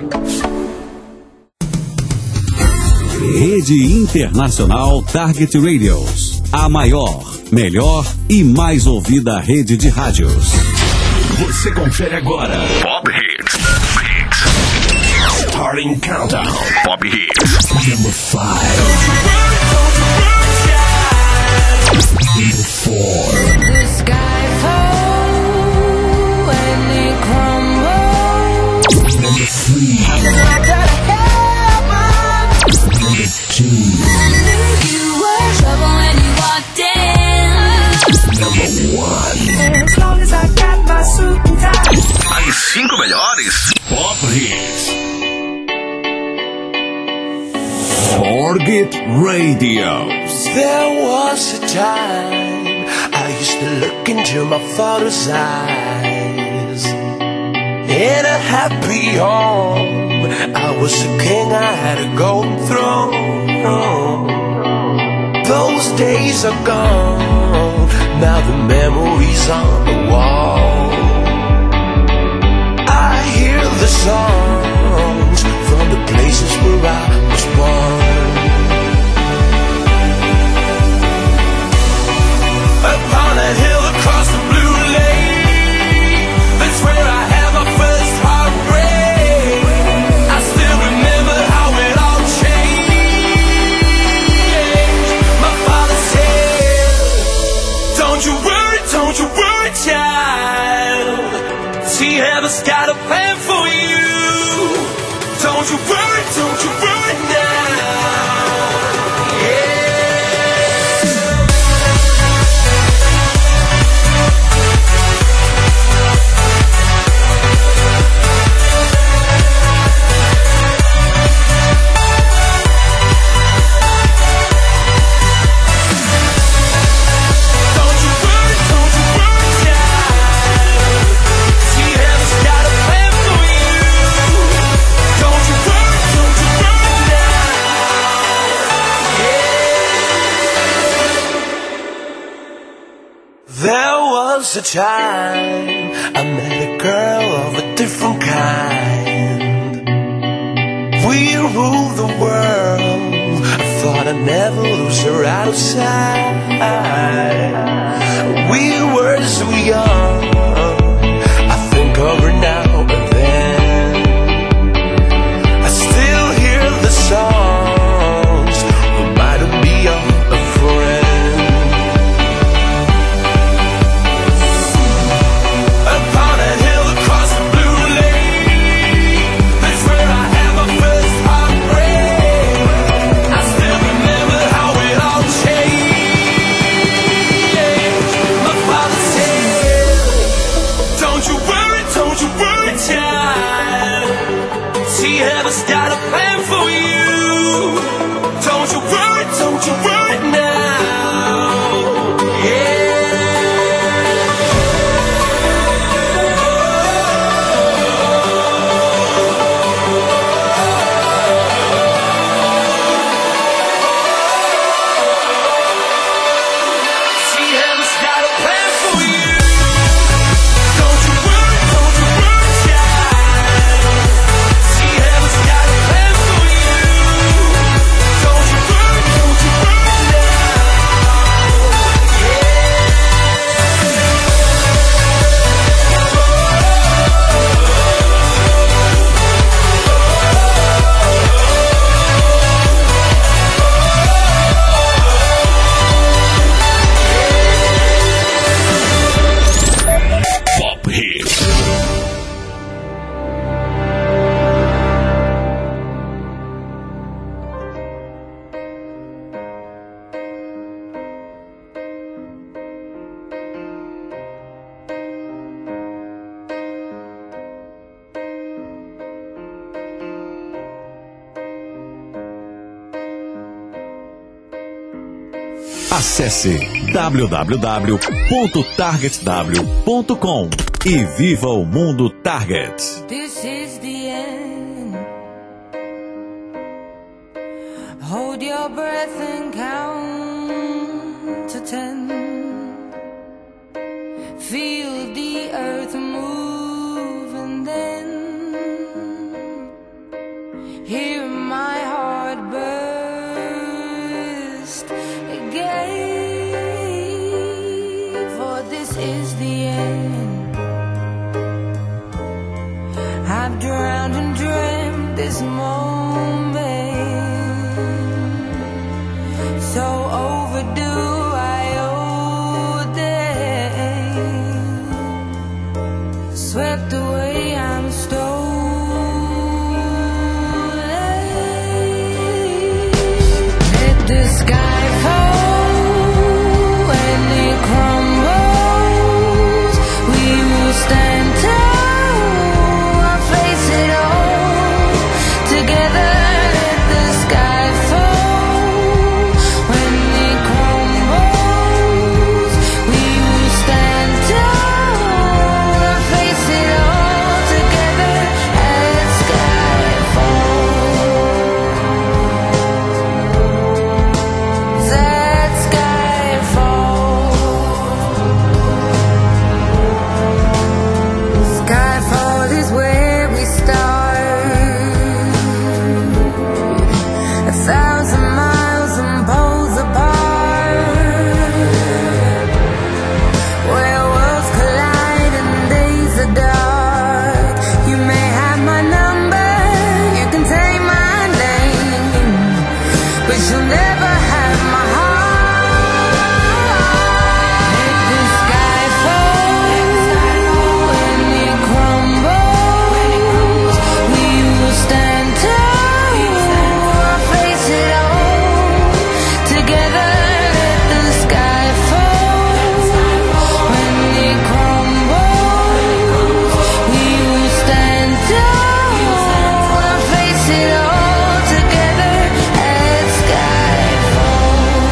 Rede Internacional Target Radios. A maior, melhor e mais ouvida rede de rádios. Você confere agora. Pop Hits. Starting Countdown. Pop Hits. Number 5. Number 4. The sky falls and it crumbles. Number 3. Number 2. You were trouble when you walked in. Number 1. As long as I got my suit and tie. As 5 melhores Pop Hits. Target Radios. There was a time I used to look into my father's eyes. In a happy home, I was a king, I had a golden throne. Those days are gone, now the memories on the wall. I hear the songs from the places where I was born. Upon a hill across the blue lake, that's where I had my first heartbreak. I still remember how it all changed. My father said, don't you worry, child. See, heaven's got a plan for you. Don't you worry now. Yeah. There was a time I met a girl of a different kind. We ruled the world. I thought I'd never lose her out of sight. We were so young. I think of her now and then. I still hear the songs, reminding me of a friend. Heaven's got a plan for you. Don't you worry now. See, heaven's got a plan for you. Don't you worry, child. See, heaven's got a plan for you. Don't you worry now. Pop Hits. Acesse www.targetw.com e viva o mundo Target. This is the end. Hold your breath and count to 10. Feel the earth move and then I've drowned and dreamt this moment, so overdue I owe them. Swept away, I'm stolen. Let the sky fall when it crumbles. We will stand tall, I'll face it all together. Let the sky fall when it crumbles. We will stand tall, I'll face it all together. Let sky fall. Let sky fall. Skyfall is where we start. 1,000 miles and poles apart, where worlds collide and days are dark. You may have my number, you can take my name, but you'll never have my heart. Let the sky fall when it crumbles. We will stand tall, I'll face it all together. Let the sky fall when it crumbles. We will stand tall, I'll face it all together. Let sky fall.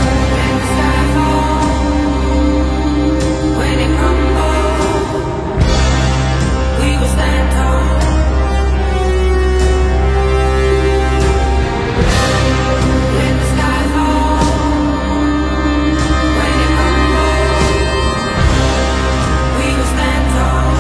When it crumbles, we will stand tall. When the sky falls, when it crumbles, we will stand tall.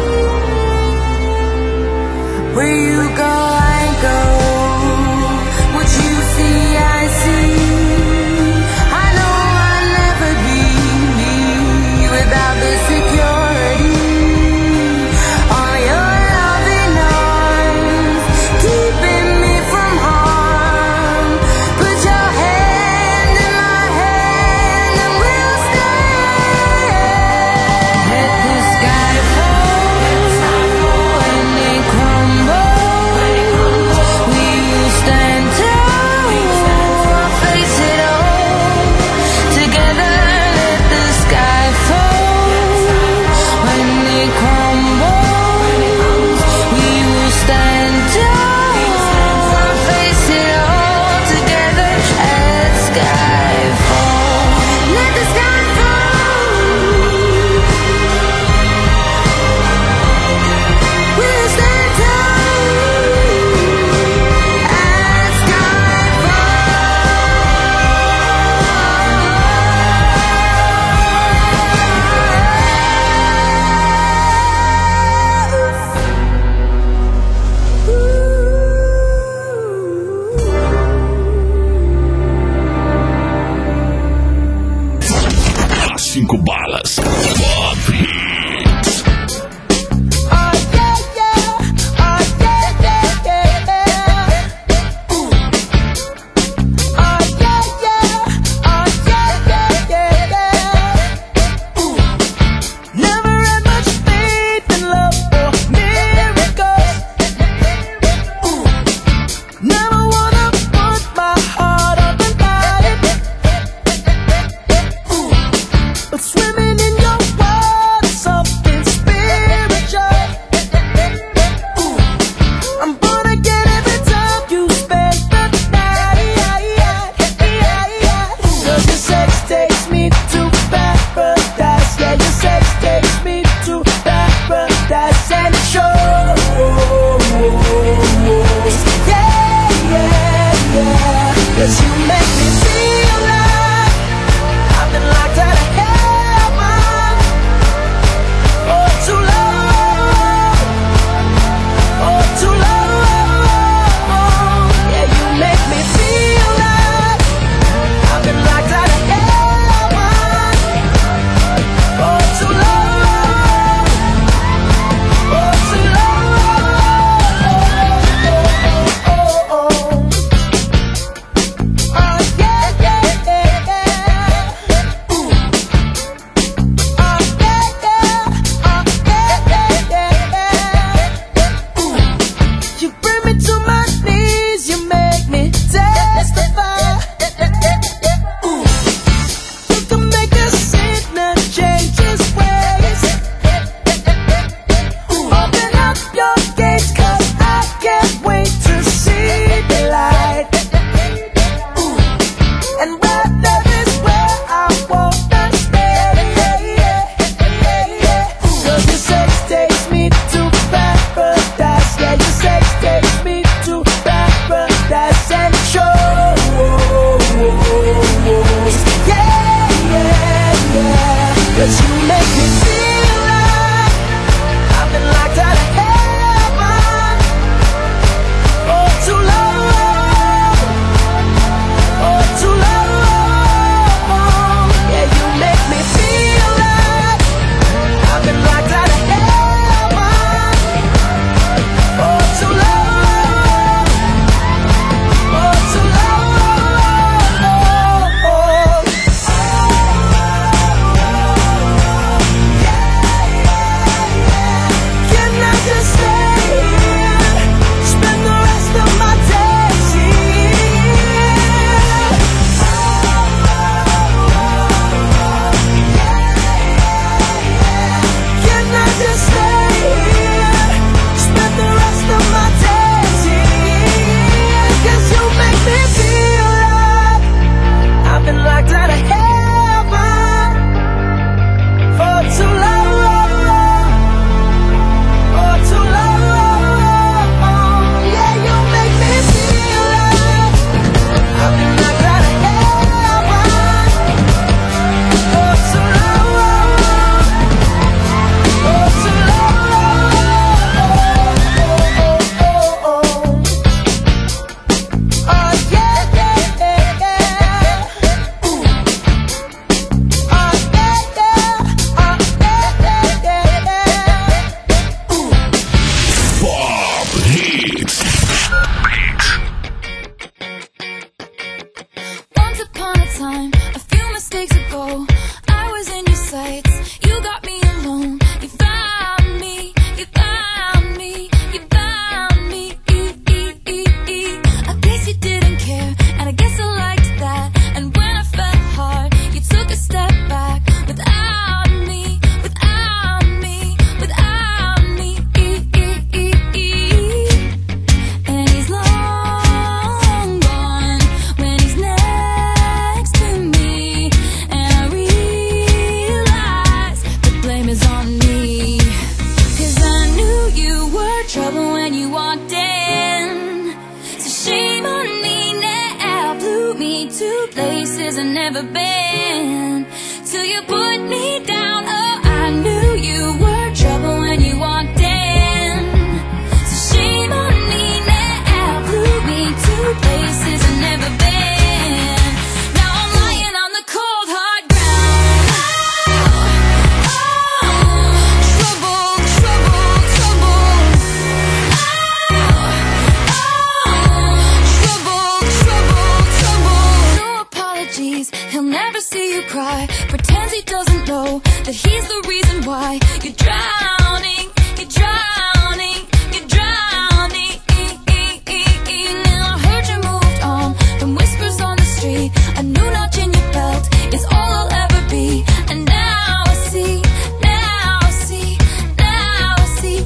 Where you go, I go. What you see, I see. I know I'll never be without the security. All your loving arms keeping me from harm. Put your hand in my hand and we'll stand. Let the sky fall when it crumbles. you walked in. So shame on me now, blew me to places I've never been. Till you put me down, oh, I knew you were trouble when you walked in. So shame on me now, blew me to places I've never been. Now I'm lying on the cold hard ground. Trouble, trouble, trouble. Trouble, trouble, trouble. No apologies, he'll never see you cry. Pretends he doesn't know that he's the reason why you're drowning, you're drowning, you're drowning. And I heard you moved on from whispers on the street. A new notch in your belt is all I'll ever be. And now I see, now I see, now I see.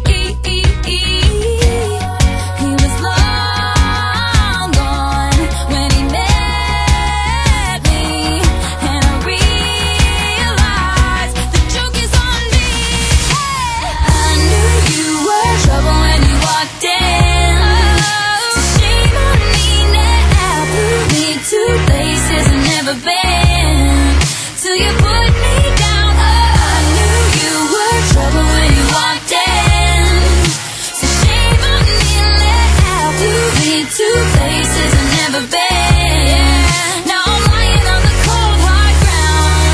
He was long gone when he met me, and I realized the joke is on me. I knew you were trouble when you walked in. So shame on me now, blew me to places I've never been. Till you put me down, oh, I knew you were trouble when you walked in. So shame on me now, blew me to places I've never been. Now I'm lying on the cold hard ground.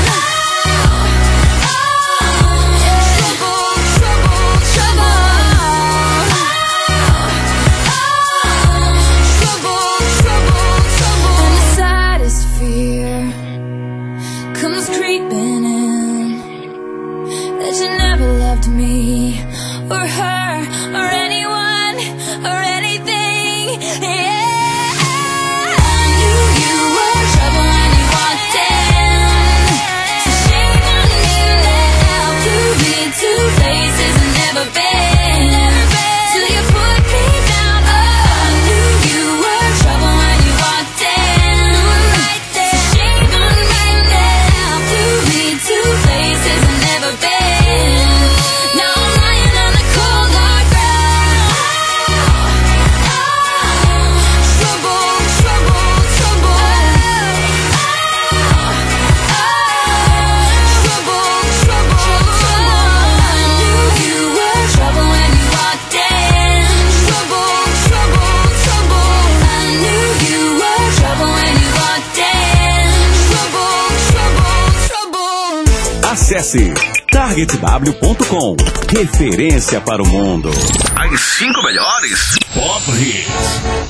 Trouble, trouble, trouble. Trouble, trouble, trouble. And the saddest fear comes creeping in, that you never loved me or her or anyone or anything. Yeah, I knew you were trouble when you walked in. So shame on me now, blew me to places I've never been. Till you put me down, oh, I knew you were trouble when you walked in. So shame on me now, blew me to places I've never been. Now I'm lying on the cold hard ground. Trouble, trouble, trouble. Trouble, trouble, trouble. I knew you were trouble when you walked in. Trouble, trouble, trouble. I knew you were trouble when you walked in. Trouble, trouble, trouble. Acesse targetw.com. Referência para o mundo. As 5 melhores Pop Hits.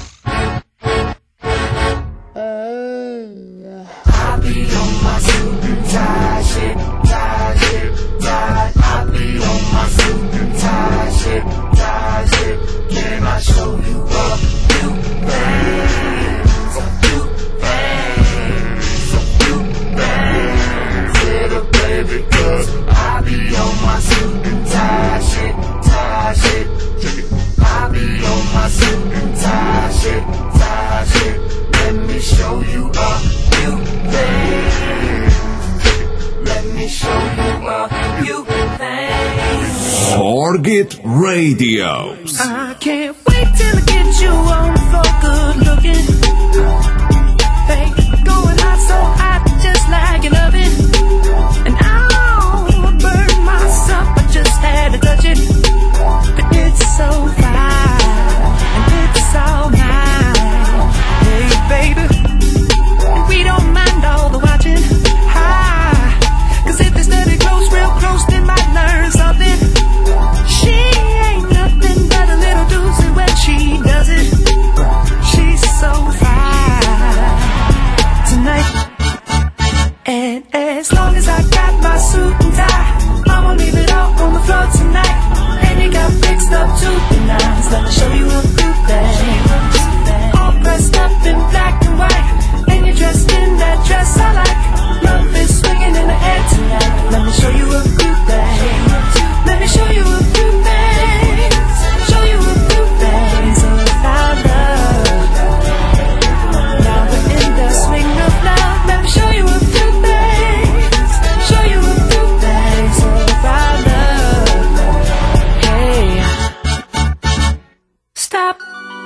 Target Radio. I can't wait till I get you on the floor, good looking. Baby, going hot, so hot, just like an oven. And I'll burn myself, I just had to touch it. But it's so fine, and it's all mine. Hey, baby, and we don't mind all the watching. Cause if they study close, real close, they might learn something. She ain't nothing but a little doozy when she does it. She's so fine tonight. And as long as I got my suit and tie, I'ma leave it all on the floor tonight. And you got fixed up too tonight.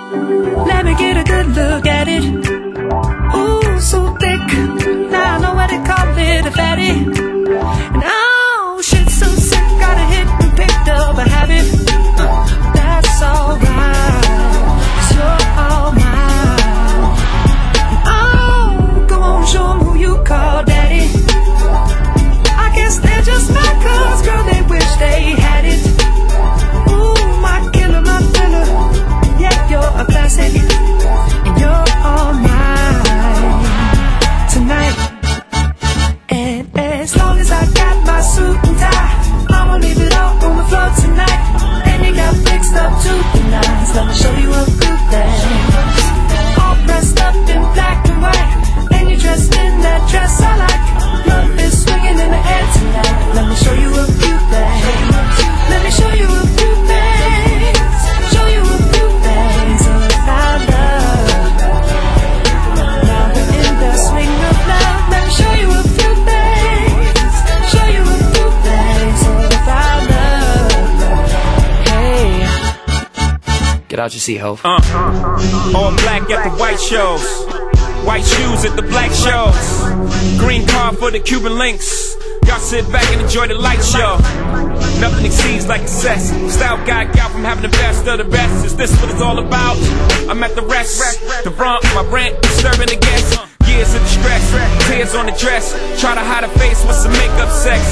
Let me get a good look at it. Ooh, so thick. Now I know what they call it, a fatty. And oh, shit, so sick. Got a hit and picked up a habit. That's alright. You're all mine. Oh, go on, show 'em who you call daddy. I guess they're just my cuz, girl, they wish they had it. Ooh, my killer, my thriller. Yeah, you're a classic, and you're all mine tonight. And as long as I got my suit and tie, I'ma leave it all on the floor tonight. And you got fixed up to the nines. Let me show you a few things. All dressed up in black and white, and you're dressed in that dress I like. Love is swinging in the air tonight. Let me show you a few things. Let me show you a few things. Show you a few things about love. Now we're in the swing of love. Let me show you a few things. Show you a few things about love. Hey, Get out your seat, ho. All black at the white shows, white shoes at the black shows, green car for the Cuban links. Y'all sit back and enjoy the light show. Nothing exceeds like excess. Style guy got from having the best of the best. Is this what it's all about? I'm at the rest. The rump, my rent, disturbing the guests. Years of distress, tears on the dress. Try to hide a face with some makeup sex.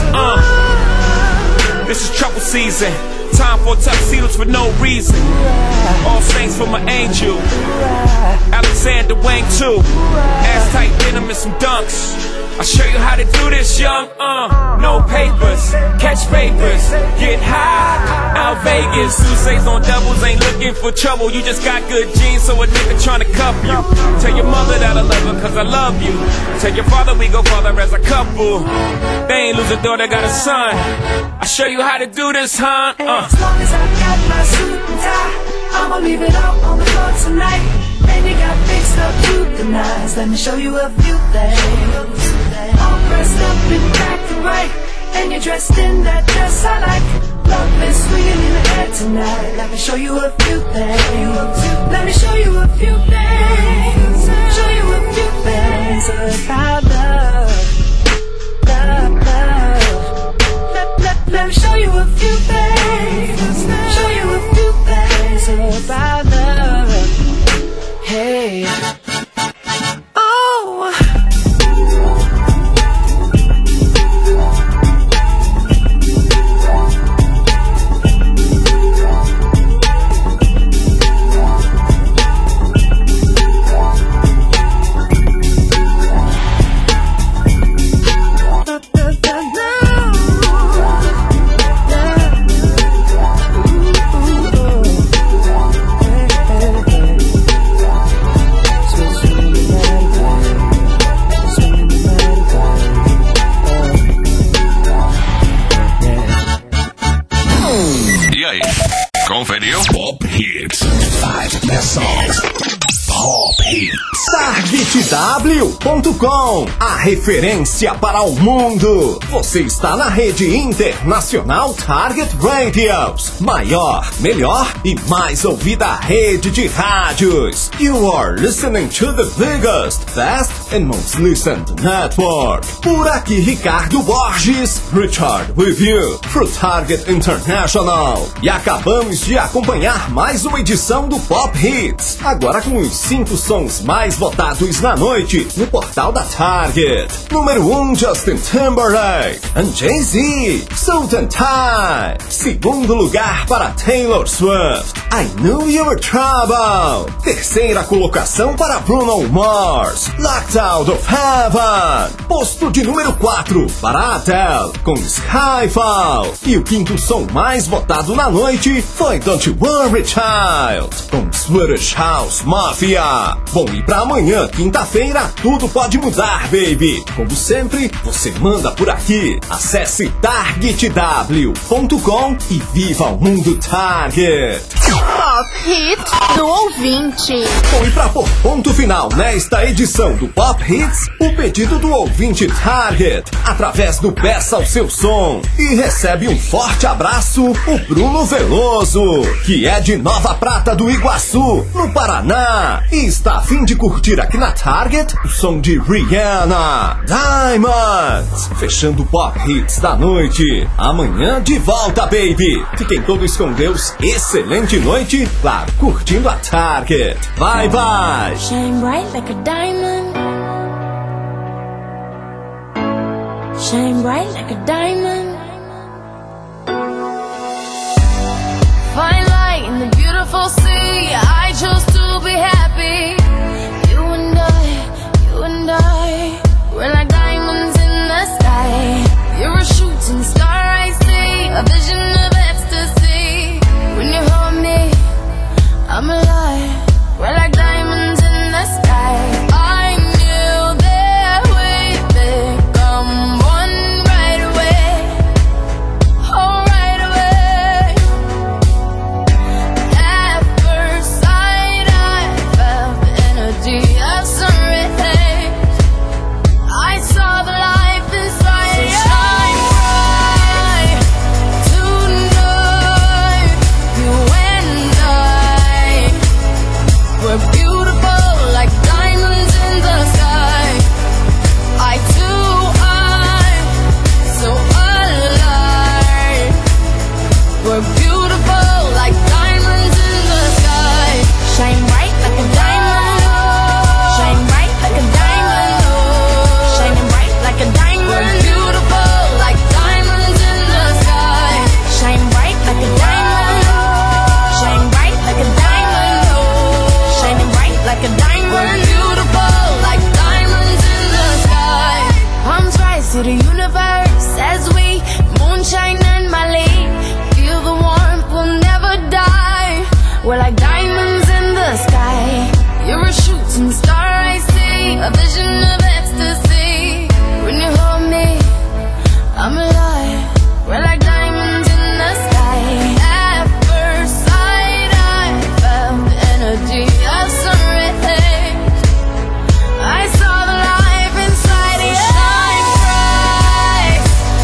This is trouble season. Time for tuxedos for no reason. All saints for my angel. Alexander Wang too. Ass tight denim and some dunks. I'll show you how to do this, young. No papers, catch papers, get high. Out Vegas, Sousa's on doubles, ain't looking for trouble. You just got good genes, so a nigga tryna cuff you. Tell your mother that I love her, cause I love you. Tell your father we go father as a couple. They ain't lose a daughter, got a son. I'll show you how to do this, huh? as long as I got my suit and tie, I'ma leave it all on the floor tonight. And you got fixed up to the nines. Let me show you a few things. All dressed up in black and white, and you're dressed in that dress I like. Love is swinging in the air tonight. Let me show you a few things. Let me show you a few things. Show you a few things about love. Love, love. Let me show you a few things. Show you a few things about love. Hey. Oh. Conferiu? Pop Hits. 5 best songs. Pop Hits. TargetW.com, a referência para o mundo. Você está na rede internacional Target Radios, maior, melhor e mais ouvida rede de rádios. You are listening to the biggest, best and most listened network. Por aqui Ricardo Borges, Richard with you, through Target International. E acabamos de acompanhar mais uma edição do Pop Hits, agora com os 5 sons mais votados na noite no portal da Target. Número 1, Justin Timberlake and Jay-Z, Suit and Tie. Segundo lugar para Taylor Swift, I Knew You Were Trouble. Terceira colocação para Bruno Mars, Locked Out of Heaven. Posto de número 4 para Adele com Skyfall. E o quinto som mais votado na noite foi Don't You Worry Child com Swedish House Mafia. Bom, e pra amanhã, quinta quinta-feira, tudo pode mudar, baby. Como sempre, você manda por aqui. Acesse targetw.com e viva o mundo Target. Pop Hits do ouvinte. Bom, e pra pôr ponto final nesta edição do Pop Hits, o pedido do ouvinte Target, através do Peça o Seu Som. E recebe um forte abraço o Bruno Veloso, que é de Nova Prata do Iguaçu, no Paraná, e está a fim de curtir aqui na Target o som de Rihanna, Diamonds, fechando o Pop Hits da noite. Amanhã de volta, baby. Fiquem todos com Deus, excelente noite, claro, curtindo a Target. Bye, bye. Shine bright like a diamond. Shine bright like a diamond. Fine light in the beautiful sea. I chose to be happy. You and I, we're like diamonds in the sky. You're a shooting star, I see, a vision of ecstasy. When you hold me, I'm alive. We're like diamonds in the sky. I knew that we'd become one right away. Oh, right away. At first sight, I felt the energy of sun rays. I saw the life inside you. Shine bright tonight. You and I, we're beautiful like diamonds in the sky. I too, I'm so alive. We're beautiful like diamonds in the sky. Shine bright like a diamond. Shine bright like a diamond. Shining bright like a diamond. We're beautiful like diamonds in the sky. Shine bright like a diamond. Shine bright like a diamond. Shining bright like a diamond. We're beautiful like diamonds in the sky. Palms rise to the universe as we moonshine and Mali. Feel the warmth, we'll never die. We're like diamonds in the sky. You're a shooting star, I see, a vision of ecstasy. When you hold me, I'm alive. We're like diamonds in the sky. At first sight, I felt the energy of sun rays. I saw the life inside you. Shine bright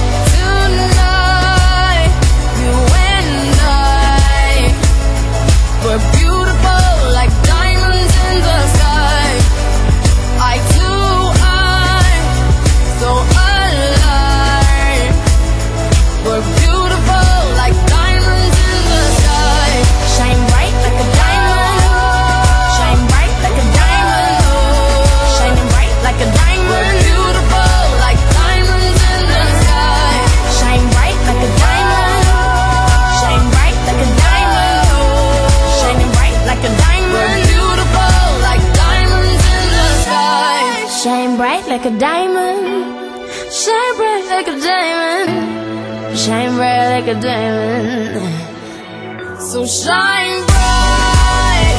tonight. You and I, we're beautiful like diamonds in the sky. I too, I'm so alive. We're beautiful like diamonds in the sky. Shine bright like a diamond. Shine bright like a diamond. Shining bright like a diamond. We're beautiful like diamonds in the sky. Shine bright like a diamond. Shine bright like a diamond. Shining bright like a diamond. We're beautiful like diamonds in the sky. Shine bright like a diamond. Shine bright like a diamond. Shine bright like a diamond. So shine bright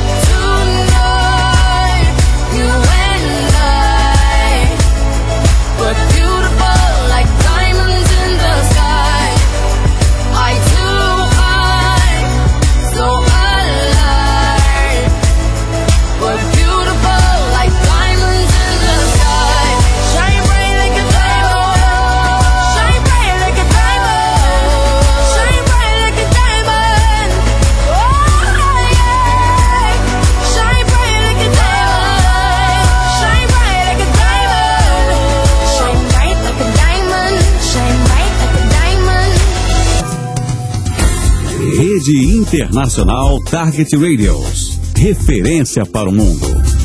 tonight. You and I, we're beautiful like diamonds in the sky. I too, I'm so alive. We're beautiful like diamonds in the sky. Shine bright like a diamond. Shine bright like a diamond. Shine bright like a diamond. Oh yeah. Shine bright like a diamond. Shine bright like a diamond. Shine bright like a diamond. Shine bright like a diamond. Rede Internacional Target Radios. Referência para o mundo.